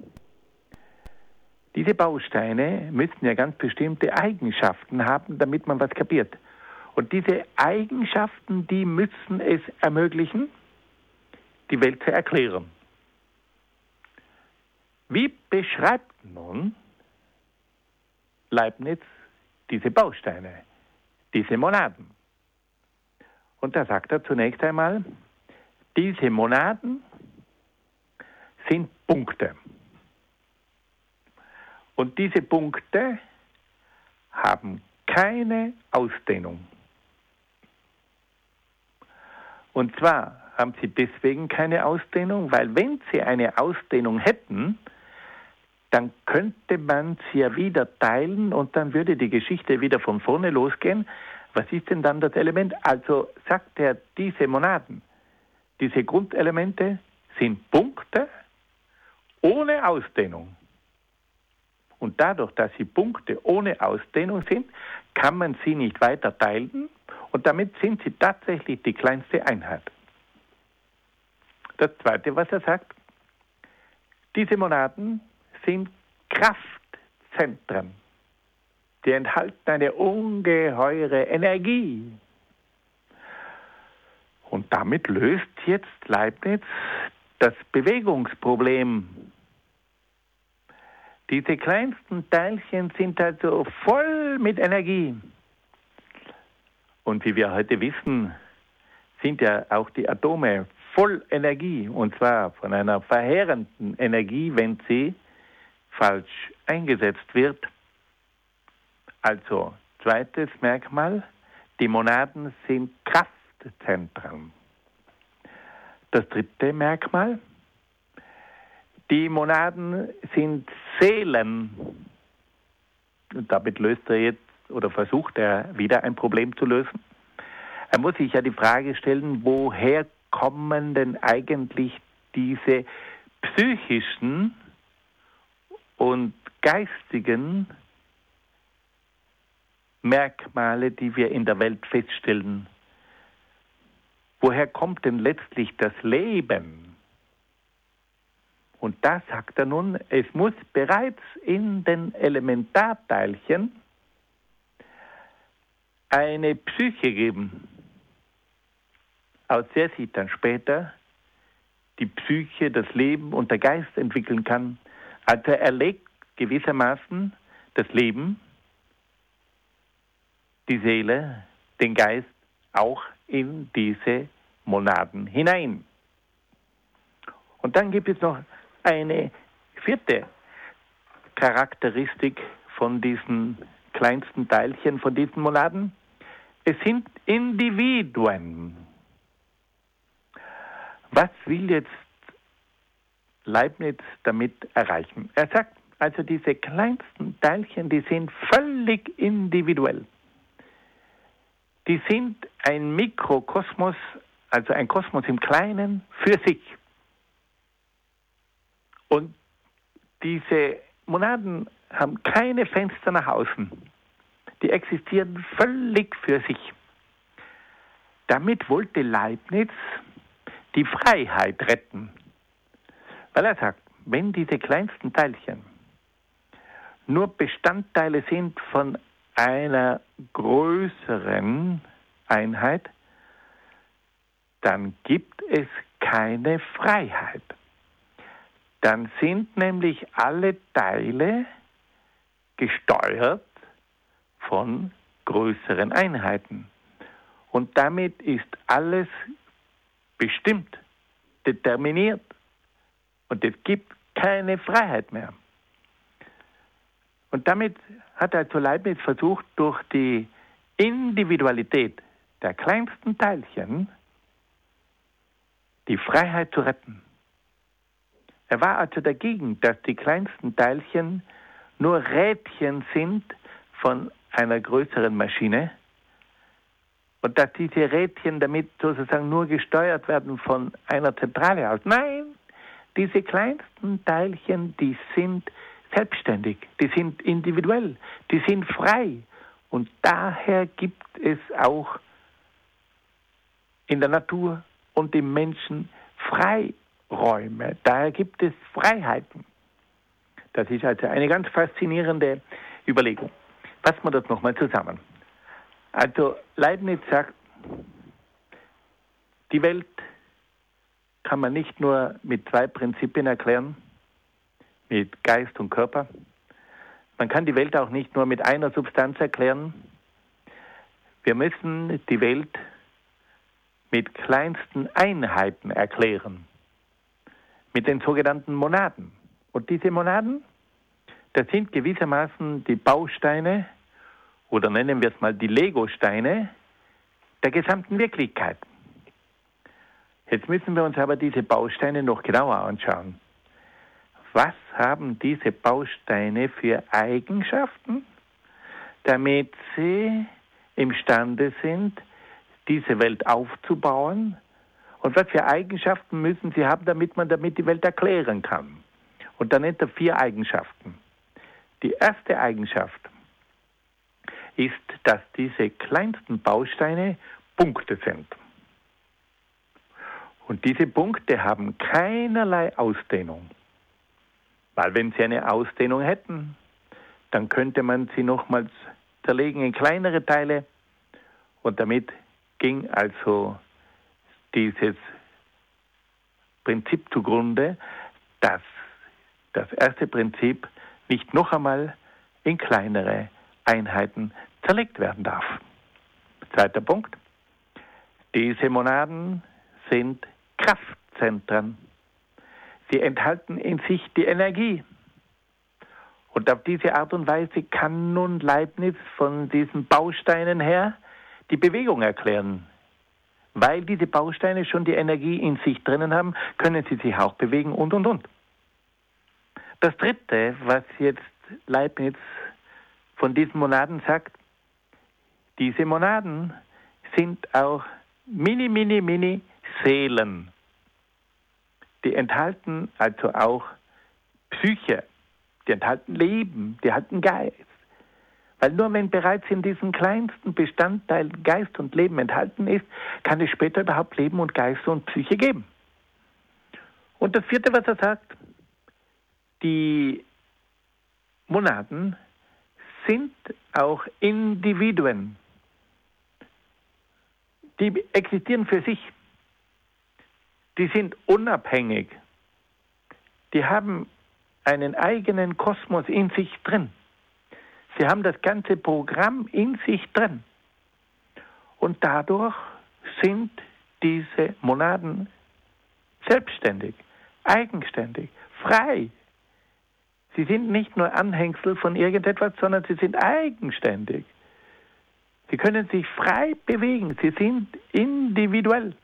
Diese Bausteine müssen ja ganz bestimmte Eigenschaften haben, damit man was kapiert. Und diese Eigenschaften, die müssen es ermöglichen, die Welt zu erklären. Wie beschreibt nun Leibniz diese Bausteine, diese Monaden? Und da sagt er zunächst einmal, diese Monaden sind Punkte. Und diese Punkte haben keine Ausdehnung. Und zwar haben sie deswegen keine Ausdehnung, weil wenn sie eine Ausdehnung hätten, dann könnte man sie ja wieder teilen und dann würde die Geschichte wieder von vorne losgehen. Was ist denn dann das Element? Also sagt er, diese Monaden, diese Grundelemente sind Punkte ohne Ausdehnung. Und dadurch, dass sie Punkte ohne Ausdehnung sind, kann man sie nicht weiter teilen und damit sind sie tatsächlich die kleinste Einheit. Das Zweite, was er sagt, diese Monaden sind Kraftzentren. Die enthalten eine ungeheure Energie. Und damit löst jetzt Leibniz das Bewegungsproblem. Diese kleinsten Teilchen sind also voll mit Energie. Und wie wir heute wissen, sind ja auch die Atome voll Energie. Und zwar von einer verheerenden Energie, wenn sie falsch eingesetzt wird. Also, zweites Merkmal, die Monaden sind Kraftzentren. Das dritte Merkmal, die Monaden sind Seelen. Und damit löst er jetzt oder versucht er wieder ein Problem zu lösen. Er muss sich ja die Frage stellen, woher kommen denn eigentlich diese psychischen und geistigen Merkmale, die wir in der Welt feststellen. Woher kommt denn letztlich das Leben? Und da sagt er nun, es muss bereits in den Elementarteilchen eine Psyche geben, aus der sich dann später die Psyche, das Leben und der Geist entwickeln kann. Also er legt gewissermaßen das Leben, die Seele, den Geist auch in diese Monaden hinein. Und dann gibt es noch eine vierte Charakteristik von diesen kleinsten Teilchen, von diesen Monaden. Es sind Individuen. Was will jetzt Leibniz damit erreichen? Er sagt, also diese kleinsten Teilchen, die sind völlig individuell. Die sind ein Mikrokosmos, also ein Kosmos im Kleinen für sich. Und diese Monaden haben keine Fenster nach außen. Die existieren völlig für sich. Damit wollte Leibniz die Freiheit retten. Weil er sagt, wenn diese kleinsten Teilchen nur Bestandteile sind von einer größeren Einheit, dann gibt es keine Freiheit. Dann sind nämlich alle Teile gesteuert von größeren Einheiten. Und damit ist alles bestimmt, determiniert. Und es gibt keine Freiheit mehr. Und damit hat also Leibniz versucht, durch die Individualität der kleinsten Teilchen die Freiheit zu retten. Er war also dagegen, dass die kleinsten Teilchen nur Rädchen sind von einer größeren Maschine und dass diese Rädchen damit sozusagen nur gesteuert werden von einer Zentrale aus. Nein, diese kleinsten Teilchen, die sind selbstständig, die sind individuell, die sind frei. Und daher gibt es auch in der Natur und im Menschen frei Räume, daher gibt es Freiheiten. Das ist also eine ganz faszinierende Überlegung. Fassen wir das nochmal zusammen. Also Leibniz sagt, die Welt kann man nicht nur mit 2 Prinzipien erklären, mit Geist und Körper. Man kann die Welt auch nicht nur mit einer Substanz erklären. Wir müssen die Welt mit kleinsten Einheiten erklären, mit den sogenannten Monaden. Und diese Monaden, das sind gewissermaßen die Bausteine, oder nennen wir es mal die Legosteine, der gesamten Wirklichkeit. Jetzt müssen wir uns aber diese Bausteine noch genauer anschauen. Was haben diese Bausteine für Eigenschaften, damit sie imstande sind, diese Welt aufzubauen? Und was für Eigenschaften müssen sie haben, damit man damit die Welt erklären kann? Und da nennt er 4 Eigenschaften. Die erste Eigenschaft ist, dass diese kleinsten Bausteine Punkte sind. Und diese Punkte haben keinerlei Ausdehnung. Weil wenn sie eine Ausdehnung hätten, dann könnte man sie nochmals zerlegen in kleinere Teile. Und damit ging also dieses Prinzip zugrunde, dass das erste Prinzip nicht noch einmal in kleinere Einheiten zerlegt werden darf. Zweiter Punkt. Diese Monaden sind Kraftzentren. Sie enthalten in sich die Energie. Und auf diese Art und Weise kann nun Leibniz von diesen Bausteinen her die Bewegung erklären. Weil diese Bausteine schon die Energie in sich drinnen haben, können sie sich auch bewegen und. Das Dritte, was jetzt Leibniz von diesen Monaden sagt, diese Monaden sind auch Mini-Seelen. Die enthalten also auch Psyche, die enthalten Leben, die enthalten Geist. Weil nur wenn bereits in diesen kleinsten Bestandteilen Geist und Leben enthalten ist, kann es später überhaupt Leben und Geist und Psyche geben. Und das vierte, was er sagt, die Monaden sind auch Individuen. Die existieren für sich. Die sind unabhängig. Die haben einen eigenen Kosmos in sich drin. Sie haben das ganze Programm in sich drin. Und dadurch sind diese Monaden selbstständig, eigenständig, frei. Sie sind nicht nur Anhängsel von irgendetwas, sondern sie sind eigenständig. Sie können sich frei bewegen. Sie sind individuell.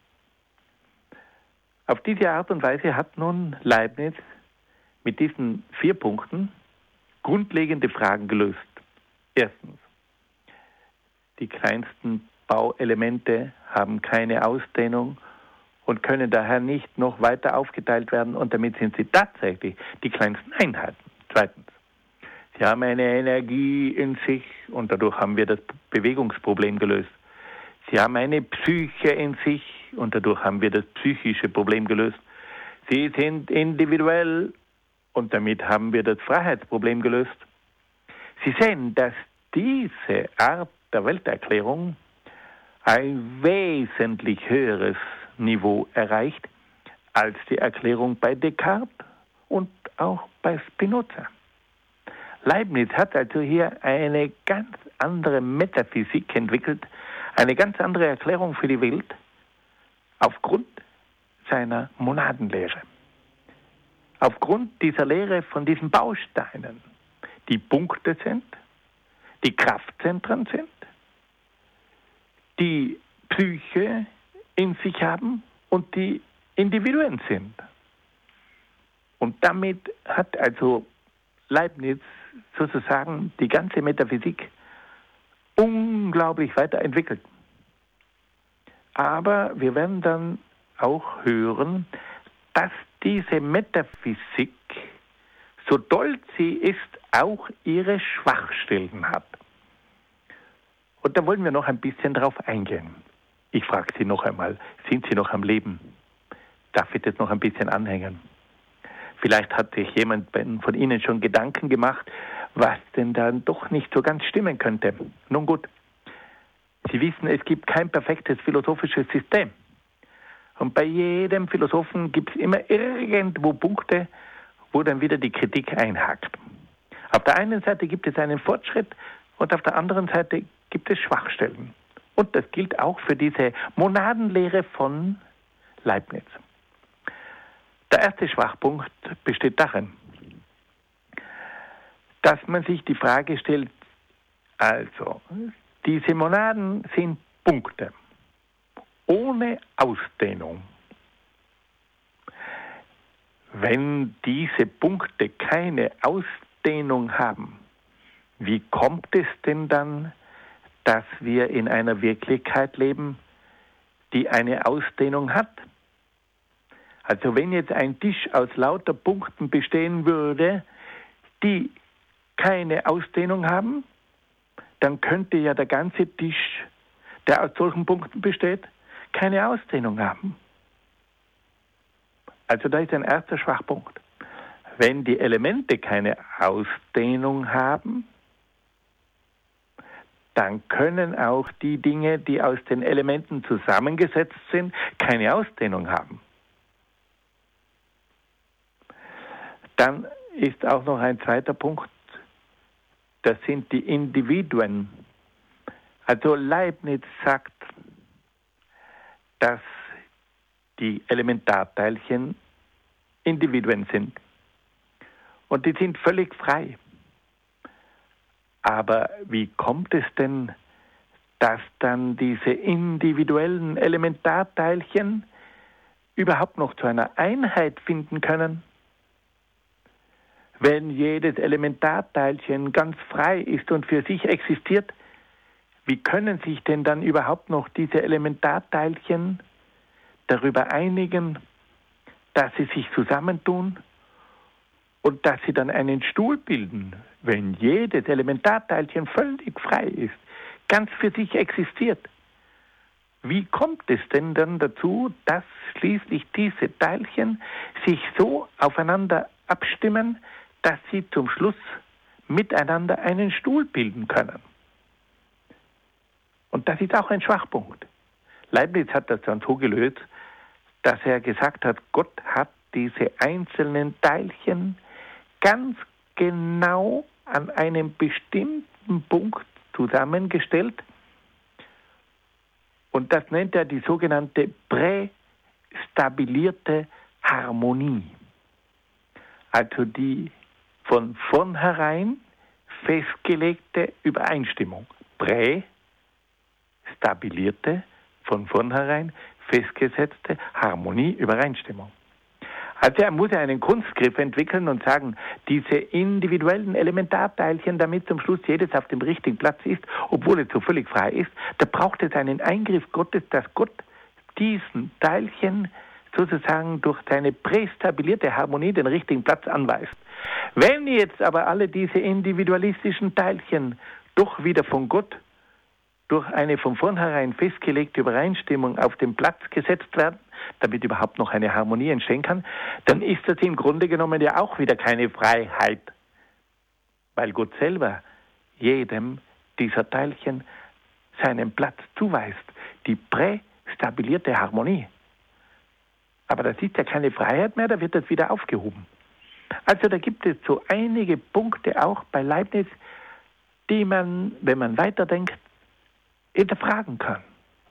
Auf diese Art und Weise hat nun Leibniz mit diesen 4 Punkten grundlegende Fragen gelöst. Erstens, die kleinsten Bauelemente haben keine Ausdehnung und können daher nicht noch weiter aufgeteilt werden und damit sind sie tatsächlich die kleinsten Einheiten. Zweitens, sie haben eine Energie in sich und dadurch haben wir das Bewegungsproblem gelöst. Sie haben eine Psyche in sich und dadurch haben wir das psychische Problem gelöst. Sie sind individuell und damit haben wir das Freiheitsproblem gelöst. Sie sehen, dass diese Art der Welterklärung ein wesentlich höheres Niveau erreicht als die Erklärung bei Descartes und auch bei Spinoza. Leibniz hat also hier eine ganz andere Metaphysik entwickelt, eine ganz andere Erklärung für die Welt aufgrund seiner Monadenlehre. Aufgrund dieser Lehre von diesen Bausteinen, die Punkte sind, die Kraftzentren sind, die Psyche in sich haben und die Individuen sind. Und damit hat also Leibniz sozusagen die ganze Metaphysik unglaublich weiterentwickelt. Aber wir werden dann auch hören, dass diese Metaphysik, so toll sie ist, auch ihre Schwachstellen hat. Und da wollen wir noch ein bisschen drauf eingehen. Ich frage Sie noch einmal, sind Sie noch am Leben? darf ich das noch ein bisschen anhängen. Vielleicht hat sich jemand von Ihnen schon Gedanken gemacht, was denn dann doch nicht so ganz stimmen könnte. Nun gut, Sie wissen, es gibt kein perfektes philosophisches System. Und bei jedem Philosophen gibt es immer irgendwo Punkte, wo dann wieder die Kritik einhakt. Auf der einen Seite gibt es einen Fortschritt und auf der anderen Seite gibt es Schwachstellen. Und das gilt auch für diese Monadenlehre von Leibniz. Der erste Schwachpunkt besteht darin, dass man sich die Frage stellt, also, diese Monaden sind Punkte, ohne Ausdehnung. Wenn diese Punkte keine Ausdehnung haben, wie kommt es denn dann, dass wir in einer Wirklichkeit leben, die eine Ausdehnung hat? Also wenn jetzt ein Tisch aus lauter Punkten bestehen würde, die keine Ausdehnung haben, dann könnte ja der ganze Tisch, der aus solchen Punkten besteht, keine Ausdehnung haben. Also da ist ein erster Schwachpunkt. Wenn die Elemente keine Ausdehnung haben, dann können auch die Dinge, die aus den Elementen zusammengesetzt sind, keine Ausdehnung haben. Dann ist auch noch ein zweiter Punkt, das sind die Individuen. Also Leibniz sagt, dass die Elementarteilchen Individuen sind. Und die sind völlig frei. Aber wie kommt es denn, dass dann diese individuellen Elementarteilchen überhaupt noch zu einer Einheit finden können? Wenn jedes Elementarteilchen ganz frei ist und für sich existiert, wie können sich denn dann überhaupt noch diese Elementarteilchen darüber einigen, dass sie sich zusammentun und dass sie dann einen Stuhl bilden, wenn jedes Elementarteilchen völlig frei ist, ganz für sich existiert? Wie kommt es denn dann dazu, dass schließlich diese Teilchen sich so aufeinander abstimmen, dass sie zum Schluss miteinander einen Stuhl bilden können? Und das ist auch ein Schwachpunkt. Leibniz hat das dann so gelöst, dass er gesagt hat, Gott hat diese einzelnen Teilchen ganz genau an einem bestimmten Punkt zusammengestellt. Und das nennt er die sogenannte prästabilierte Harmonie. Also die von vornherein festgelegte Übereinstimmung. Prästabilierte, von vornherein festgesetzte Harmonie, Übereinstimmung. Also er muss einen Kunstgriff entwickeln und sagen, diese individuellen Elementarteilchen, damit zum Schluss jedes auf dem richtigen Platz ist, obwohl es so völlig frei ist, da braucht es einen Eingriff Gottes, dass Gott diesen Teilchen sozusagen durch seine prästabilierte Harmonie den richtigen Platz anweist. Wenn jetzt aber alle diese individualistischen Teilchen doch wieder von Gott durch eine von vornherein festgelegte Übereinstimmung auf den Platz gesetzt werden, damit überhaupt noch eine Harmonie entstehen kann, dann ist das im Grunde genommen ja auch wieder keine Freiheit, weil Gott selber jedem dieser Teilchen seinen Platz zuweist, die prästabilierte Harmonie. Aber das ist ja keine Freiheit mehr, da wird das wieder aufgehoben. Also da gibt es so einige Punkte auch bei Leibniz, die man, wenn man weiterdenkt, hinterfragen kann.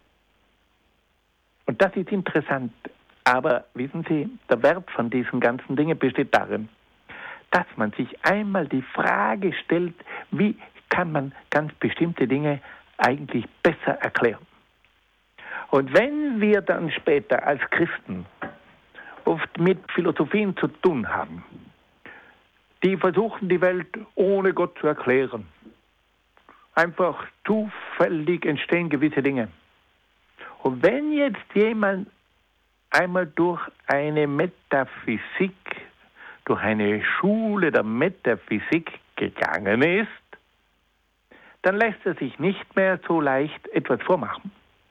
Und das ist interessant. Aber wissen Sie, der Wert von diesen ganzen Dingen besteht darin, dass man sich einmal die Frage stellt, wie kann man ganz bestimmte Dinge eigentlich besser erklären. Und wenn wir dann später als Christen oft mit Philosophien zu tun haben, die versuchen, die Welt ohne Gott zu erklären, einfach zufällig entstehen gewisse Dinge. Und wenn jetzt jemand einmal durch eine Metaphysik, durch eine Schule der Metaphysik gegangen ist, dann lässt er sich nicht mehr so leicht etwas vormachen.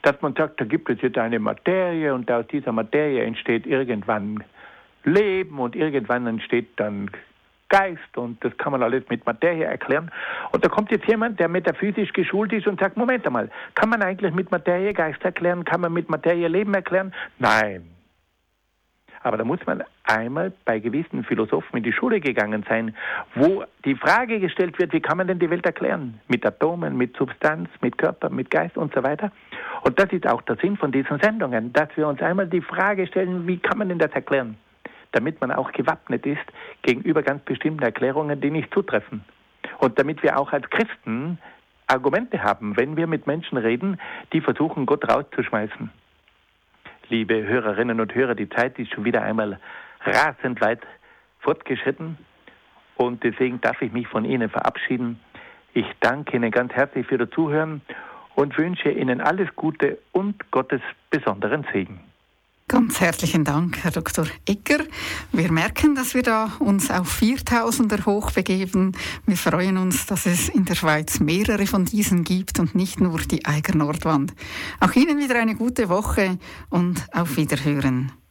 dass man sagt, da gibt es jetzt eine Materie und aus dieser Materie entsteht irgendwann Leben und irgendwann entsteht dann Geist und das kann man alles mit Materie erklären. Und da kommt jetzt jemand, der metaphysisch geschult ist und sagt, Moment einmal, kann man eigentlich mit Materie Geist erklären? Kann man mit Materie Leben erklären? Nein. Aber da muss man einmal bei gewissen Philosophen in die Schule gegangen sein, wo die Frage gestellt wird, wie kann man denn die Welt erklären? Mit Atomen, mit Substanz, mit Körper, mit Geist und so weiter. Und das ist auch der Sinn von diesen Sendungen, dass wir uns einmal die Frage stellen, wie kann man denn das erklären? Damit man auch gewappnet ist gegenüber ganz bestimmten Erklärungen, die nicht zutreffen. Und damit wir auch als Christen Argumente haben, wenn wir mit Menschen reden, die versuchen, Gott rauszuschmeißen. Liebe Hörerinnen und Hörer, die Zeit ist schon wieder einmal rasend weit fortgeschritten und deswegen darf ich mich von Ihnen verabschieden. Ich danke Ihnen ganz herzlich für das Zuhören und wünsche Ihnen alles Gute und Gottes besonderen Segen. Ganz herzlichen Dank, Herr Dr. Egger. Wir merken, dass wir da uns auf 4000er hoch begeben. Wir freuen uns, dass es in der Schweiz mehrere von diesen gibt und nicht nur die Eiger Nordwand. Auch Ihnen wieder eine gute Woche und auf Wiederhören.